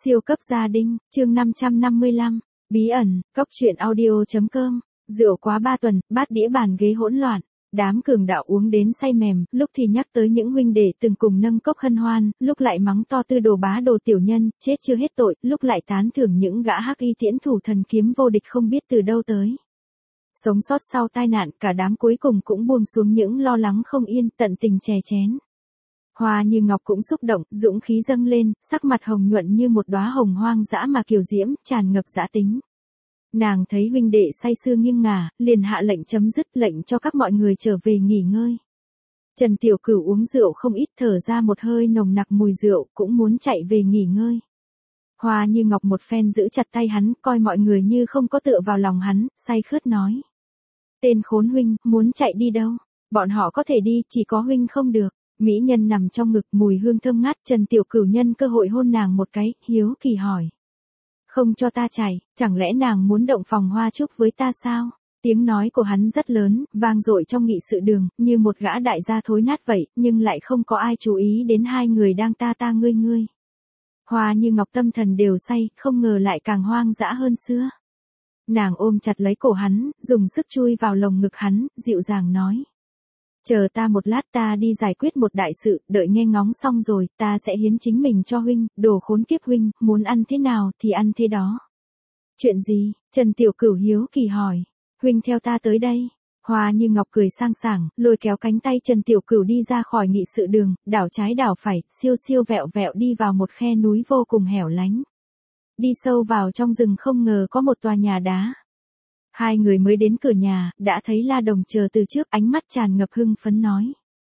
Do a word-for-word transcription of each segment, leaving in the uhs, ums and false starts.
Siêu cấp gia đình, chương năm trăm năm mươi lăm, bí ẩn, cốc truyện audio.com, rượu quá ba tuần, bát đĩa bàn ghế hỗn loạn, đám cường đạo uống đến say mềm, lúc thì nhắc tới những huynh đệ từng cùng nâng cốc hân hoan, lúc lại mắng to tư đồ bá đồ tiểu nhân, chết chưa hết tội, lúc lại tán thưởng những gã hắc y tiễn thủ thần kiếm vô địch không biết từ đâu tới. Sống sót sau tai nạn, cả đám cuối cùng cũng buông xuống những lo lắng không yên, tận tình chè chén. Hoa Như Ngọc cũng xúc động, dũng khí dâng lên, sắc mặt hồng nhuận như một đóa hồng hoang dã mà kiều diễm, tràn ngập dã tính. Nàng thấy huynh đệ say sưa nghiêng ngả, liền hạ lệnh chấm dứt, lệnh cho các mọi người trở về nghỉ ngơi. Trần Tiểu Cửu uống rượu không ít, thở ra một hơi nồng nặc mùi rượu, cũng muốn chạy về nghỉ ngơi. Hoa Như Ngọc một phen giữ chặt tay hắn, coi mọi người như không có tựa vào lòng hắn, say khướt nói. Tên khốn huynh, muốn chạy đi đâu? Bọn họ có thể đi, chỉ có huynh không được. Mỹ nhân nằm trong ngực, mùi hương thơm ngát, Trần Tiểu Cửu nhân cơ hội hôn nàng một cái, hiếu kỳ hỏi. Không cho ta chạy, chẳng lẽ nàng muốn động phòng hoa trúc với ta sao? Tiếng nói của hắn rất lớn, vang dội trong nghị sự đường, như một gã đại gia thối nát vậy, nhưng lại không có ai chú ý đến hai người đang ta ta ngươi ngươi. Hoa Như Ngọc tâm thần đều say, không ngờ lại càng hoang dã hơn xưa. Nàng ôm chặt lấy cổ hắn, dùng sức chui vào lồng ngực hắn, dịu dàng nói. Chờ ta một lát, ta đi giải quyết một đại sự, đợi nghe ngóng xong rồi, ta sẽ hiến chính mình cho huynh, đồ khốn kiếp huynh, muốn ăn thế nào thì ăn thế đó. Chuyện gì? Trần Tiểu Cửu hiếu kỳ hỏi. Huynh theo ta tới đây. Hoa Như Ngọc cười sang sảng, lôi kéo cánh tay Trần Tiểu Cửu đi ra khỏi nghị sự đường, đảo trái đảo phải, siêu siêu vẹo vẹo đi vào một khe núi vô cùng hẻo lánh. Đi sâu vào trong rừng không ngờ có một tòa nhà đá. Hai người mới đến cửa nhà, đã thấy La Đồng chờ từ trước, ánh mắt tràn ngập hưng phấn nói.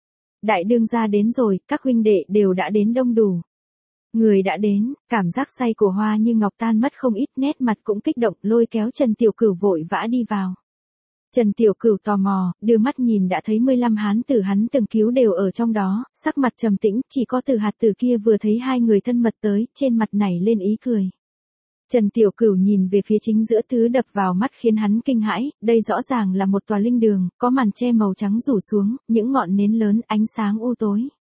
Đại đương gia đến rồi, các huynh đệ đều đã đến đông đủ. Người đã đến, cảm giác say của Hoa Như Ngọc tan mất không ít, nét mặt cũng kích động, lôi kéo Trần Tiểu Cửu vội vã đi vào. Trần Tiểu Cửu tò mò, đưa mắt nhìn đã thấy mười lăm hán tử hắn từng cứu đều ở trong đó, sắc mặt trầm tĩnh, chỉ có Từ Hạt Tử kia vừa thấy hai người thân mật tới, trên mặt nảy lên ý cười. Trần Tiểu Cửu nhìn về phía chính giữa, thứ đập vào mắt khiến hắn kinh hãi, đây rõ ràng là một tòa linh đường, có màn che màu trắng rủ xuống, những ngọn nến lớn, ánh sáng u tối.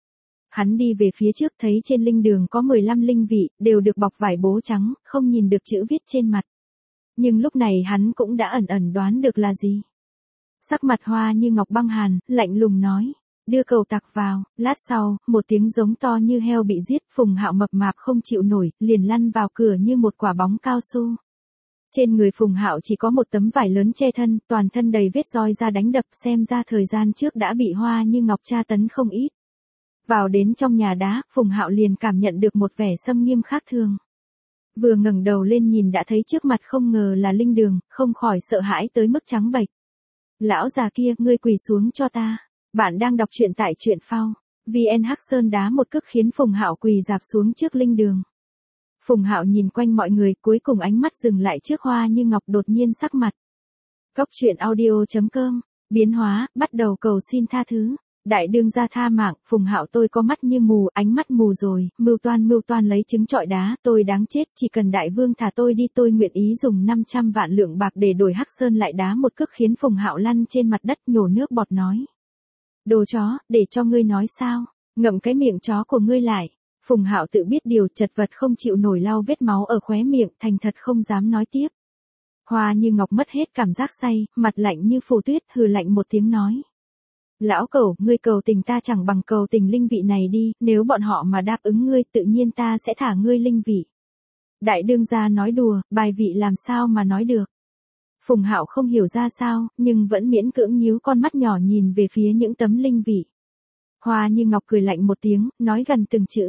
Hắn đi về phía trước thấy trên linh đường có mười lăm linh vị, đều được bọc vải bố trắng, không nhìn được chữ viết trên mặt. Nhưng lúc này hắn cũng đã ẩn ẩn đoán được là gì. Sắc mặt Hoa Như Ngọc băng hàn, lạnh lùng nói. Đưa cầu tặc vào, lát sau, một tiếng giống to như heo bị giết, Phùng Hạo mập mạp không chịu nổi, liền lăn vào cửa như một quả bóng cao su. Trên người Phùng Hạo chỉ có một tấm vải lớn che thân, toàn thân đầy vết roi ra đánh đập, xem ra thời gian trước đã bị Hoa Như Ngọc tra tấn không ít. Vào đến trong nhà đá, Phùng Hạo liền cảm nhận được một vẻ xâm nghiêm khác thường. Vừa ngẩng đầu lên nhìn đã thấy trước mặt không ngờ là linh đường, không khỏi sợ hãi tới mức trắng bệch. Lão già kia, ngươi quỳ xuống cho ta. Bạn đang đọc truyện tại truyện phao. vê en Hắc Sơn đá một cước khiến Phùng Hạo quỳ rạp xuống trước linh đường. Phùng Hạo nhìn quanh mọi người, cuối cùng ánh mắt dừng lại trước Hoa Như Ngọc, đột nhiên sắc mặt. Cốc truyện audio.com, biến hóa, bắt đầu cầu xin tha thứ. Đại đương gia tha mạng, Phùng Hạo tôi có mắt như mù, ánh mắt mù rồi, mưu toan mưu toan lấy trứng trọi đá, tôi đáng chết, chỉ cần đại vương thả tôi đi, tôi nguyện ý dùng năm trăm vạn lượng bạc để đổi Hắc Sơn lại đá một cước khiến Phùng Hạo lăn trên mặt đất nhổ nước bọt nói. Đồ chó, để cho ngươi nói sao, ngậm cái miệng chó của ngươi lại. Phùng Hạo tự biết điều, chật vật không chịu nổi lau vết máu ở khóe miệng, thành thật không dám nói tiếp. Hoa Như Ngọc mất hết cảm giác say, mặt lạnh như phù tuyết, hừ lạnh một tiếng nói. Lão cẩu, ngươi cầu tình ta chẳng bằng cầu tình linh vị này đi, nếu bọn họ mà đáp ứng ngươi, tự nhiên ta sẽ thả ngươi linh vị. Đại đương gia nói đùa, bài vị làm sao mà nói được. Phùng Hạo không hiểu ra sao, nhưng vẫn miễn cưỡng nhíu con mắt nhỏ nhìn về phía những tấm linh vị. Hoa Như Ngọc cười lạnh một tiếng, nói gần từng chữ.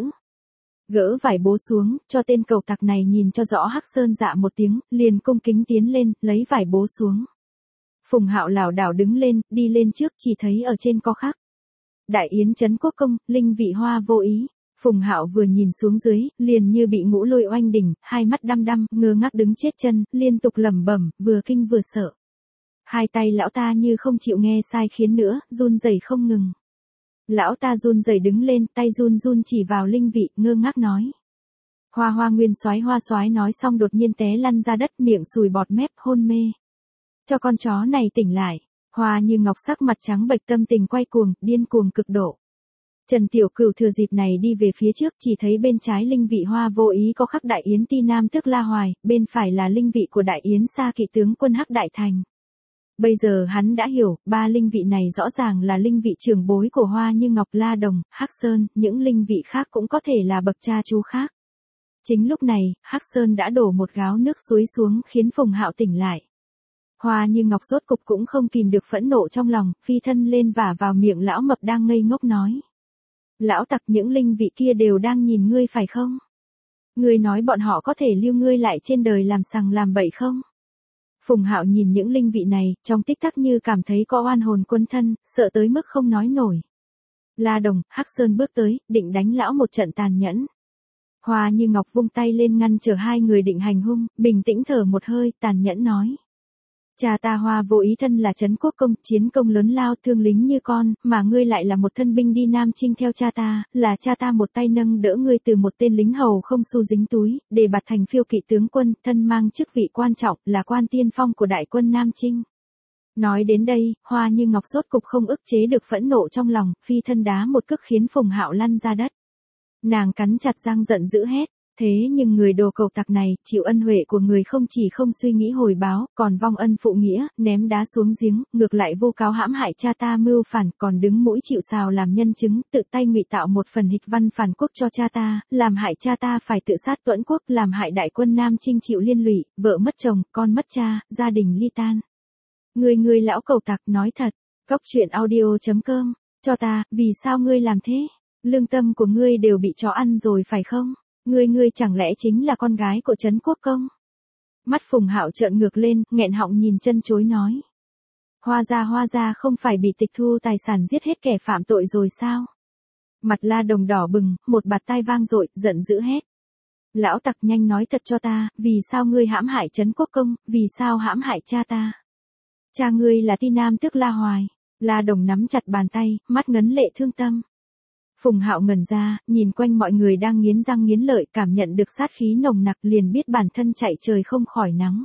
Gỡ vải bố xuống, cho tên cầu tặc này nhìn cho rõ. Hắc Sơn dạ một tiếng, liền cung kính tiến lên, lấy vải bố xuống. Phùng Hạo lảo đảo đứng lên, đi lên trước, chỉ thấy ở trên có khắc. Đại yến trấn quốc công, linh vị Hoa vô ý. Phùng Hạo vừa nhìn xuống dưới, liền như bị ngũ lôi oanh đỉnh, hai mắt đăm đăm, ngơ ngác đứng chết chân, liên tục lẩm bẩm, vừa kinh vừa sợ. Hai tay lão ta như không chịu nghe sai khiến nữa, run rẩy không ngừng. Lão ta run rẩy đứng lên, tay run run chỉ vào linh vị, ngơ ngác nói. Hoa Hoa Nguyên Soái Hoa Soái nói xong đột nhiên té lăn ra đất, miệng sùi bọt mép, hôn mê. Cho con chó này tỉnh lại. Hoa Như Ngọc sắc mặt trắng bệch, tâm tình quay cuồng, điên cuồng cực độ. Trần Tiểu Cửu thừa dịp này đi về phía trước, chỉ thấy bên trái linh vị Hoa Vô Ý có khắc Đại Yến Ti Nam tức La Hoài, bên phải là linh vị của Đại Yến Sa Kỵ tướng quân Hắc Đại Thành. Bây giờ hắn đã hiểu, ba linh vị này rõ ràng là linh vị trưởng bối của Hoa Như Ngọc, La Đồng, Hắc Sơn, những linh vị khác cũng có thể là bậc cha chú khác. Chính lúc này, Hắc Sơn đã đổ một gáo nước suối xuống khiến Phùng Hạo tỉnh lại. Hoa Như Ngọc rốt cục cũng không kìm được phẫn nộ trong lòng, phi thân lên vả vào miệng lão mập đang ngây ngốc nói. Lão tặc, những linh vị kia đều đang nhìn ngươi phải không? Ngươi nói bọn họ có thể lưu ngươi lại trên đời làm sằng làm bậy không? Phùng Hạo nhìn những linh vị này, trong tích tắc như cảm thấy có oan hồn quân thân, sợ tới mức không nói nổi. La Đồng, Hắc Sơn bước tới, định đánh lão một trận tàn nhẫn. Hoa Như Ngọc vung tay lên ngăn trở hai người định hành hung, bình tĩnh thở một hơi, tàn nhẫn nói. Cha ta Hoa Vô Ý thân là Trấn Quốc công, chiến công lớn lao, thương lính như con, mà ngươi lại là một thân binh đi Nam Chinh theo cha ta, là cha ta một tay nâng đỡ ngươi từ một tên lính hầu không xu dính túi, để bạt thành phiêu kỵ tướng quân, thân mang chức vị quan trọng, là quan tiên phong của đại quân Nam Chinh. Nói đến đây, Hoa Như Ngọc rốt cục không ức chế được phẫn nộ trong lòng, phi thân đá một cước khiến Phùng Hạo lăn ra đất. Nàng cắn chặt răng giận dữ hét. Thế nhưng người đồ cầu tặc này, chịu ân huệ của người không chỉ không suy nghĩ hồi báo, còn vong ân phụ nghĩa, ném đá xuống giếng, ngược lại vu cáo hãm hại cha ta mưu phản, còn đứng mũi chịu sào làm nhân chứng, tự tay ngụy tạo một phần hịch văn phản quốc cho cha ta, làm hại cha ta phải tự sát tuẫn quốc, làm hại đại quân Nam Chinh chịu liên lụy, vợ mất chồng, con mất cha, gia đình ly tan. Người người lão cầu tặc, nói thật. Cóc truyện audio chấm com, cho ta, vì sao ngươi làm thế? Lương tâm của ngươi đều bị chó ăn rồi phải không? Ngươi ngươi chẳng lẽ chính là con gái của Trấn Quốc công? Mắt Phùng Hạo trợn ngược lên, nghẹn họng nhìn chân chối nói. Hoa gia Hoa gia không phải bị tịch thu tài sản giết hết kẻ phạm tội rồi sao? Mặt La Đồng đỏ bừng, một bạt tai vang dội, giận dữ hét. Lão tặc, nhanh nói thật cho ta, vì sao ngươi hãm hại Trấn Quốc công, vì sao hãm hại cha ta? Cha ngươi là Ti Nam tức La Hoài. La Đồng nắm chặt bàn tay, mắt ngấn lệ thương tâm. Phùng Hạo ngẩn ra, nhìn quanh mọi người đang nghiến răng nghiến lợi, cảm nhận được sát khí nồng nặc, liền biết bản thân chạy trời không khỏi nắng.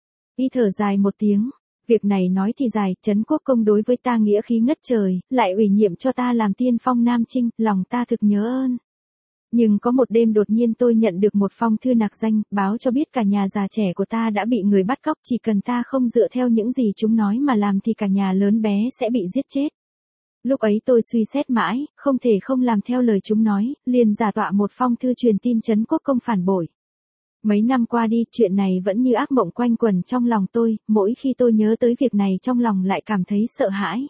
Y thở dài một tiếng, việc này nói thì dài, Trấn Quốc công đối với ta nghĩa khí ngất trời, lại ủy nhiệm cho ta làm tiên phong Nam Chinh, lòng ta thực nhớ ơn. Nhưng có một đêm đột nhiên tôi nhận được một phong thư nạc danh, báo cho biết cả nhà già trẻ của ta đã bị người bắt cóc, chỉ cần ta không dựa theo những gì chúng nói mà làm thì cả nhà lớn bé sẽ bị giết chết. Lúc ấy tôi suy xét mãi, không thể không làm theo lời chúng nói, liền giả tọa một phong thư truyền tin Trấn Quốc công phản bội. Mấy năm qua đi, chuyện này vẫn như ác mộng quanh quẩn trong lòng tôi, mỗi khi tôi nhớ tới việc này trong lòng lại cảm thấy sợ hãi.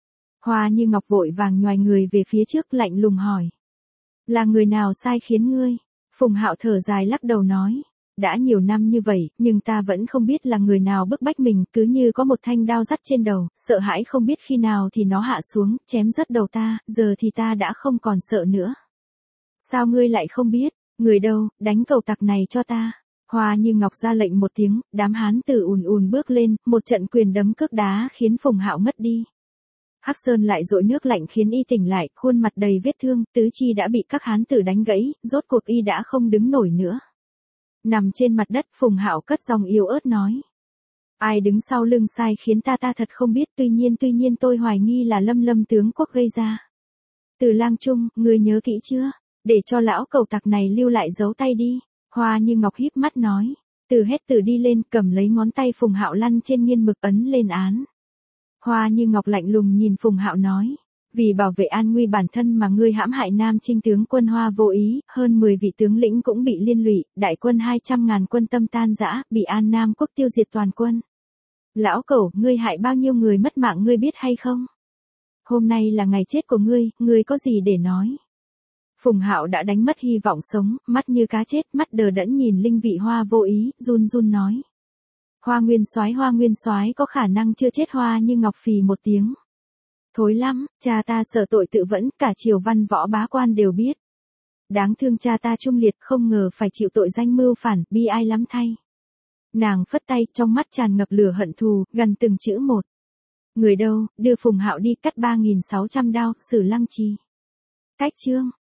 Hoa Như Ngọc vội vàng nhoài người về phía trước, lạnh lùng hỏi. Là người nào sai khiến ngươi? Phùng Hạo thở dài lắc đầu nói. Đã nhiều năm như vậy, nhưng ta vẫn không biết là người nào bức bách mình, cứ như có một thanh đao dắt trên đầu, sợ hãi không biết khi nào thì nó hạ xuống, chém rớt đầu ta, giờ thì ta đã không còn sợ nữa. Sao ngươi lại không biết? Người đâu, đánh cầu tặc này cho ta. Hoa Như Ngọc ra lệnh một tiếng, đám hán tử ùn ùn bước lên, một trận quyền đấm cước đá khiến Phùng Hạo ngất đi. Hắc Sơn lại dội nước lạnh khiến y tỉnh lại, khuôn mặt đầy vết thương, tứ chi đã bị các hán tử đánh gãy, rốt cuộc y đã không đứng nổi nữa. Nằm trên mặt đất, Phùng Hạo cất giọng yếu ớt nói. Ai đứng sau lưng sai khiến ta ta thật không biết, tuy nhiên tuy nhiên tôi hoài nghi là Lâm Lâm tướng quốc gây ra. Từ Lang Trung, ngươi nhớ kỹ chưa? Để cho lão cầu tặc này lưu lại dấu tay đi. Hoa Như Ngọc híp mắt nói. Từ hét từ đi lên, cầm lấy ngón tay Phùng Hạo lăn trên nghiên mực ấn lên án. Hoa Như Ngọc lạnh lùng nhìn Phùng Hạo nói. Vì bảo vệ an nguy bản thân mà ngươi hãm hại Nam Chinh tướng quân Hoa Vô Ý, hơn mười vị tướng lĩnh cũng bị liên lụy, đại quân hai trăm ngàn quân tâm tan rã, bị An Nam quốc tiêu diệt toàn quân. Lão cẩu, ngươi hại bao nhiêu người mất mạng ngươi biết hay không? Hôm nay là ngày chết của ngươi, ngươi có gì để nói? Phùng Hạo đã đánh mất hy vọng sống, mắt như cá chết, mắt đờ đẫn nhìn linh vị Hoa Vô Ý, run run nói. Hoa Nguyên Soái, Hoa Nguyên Soái có khả năng chưa chết. Hoa Như Ngọc phì một tiếng. Thối lắm, cha ta sợ tội tự vẫn, cả triều văn võ bá quan đều biết. Đáng thương cha ta trung liệt, không ngờ phải chịu tội danh mưu phản, bi ai lắm thay. Nàng phất tay, trong mắt tràn ngập lửa hận thù, gần từng chữ một. Người đâu, đưa Phùng Hạo đi, cắt ba nghìn sáu trăm đao, xử Lăng Trì. Cách chương.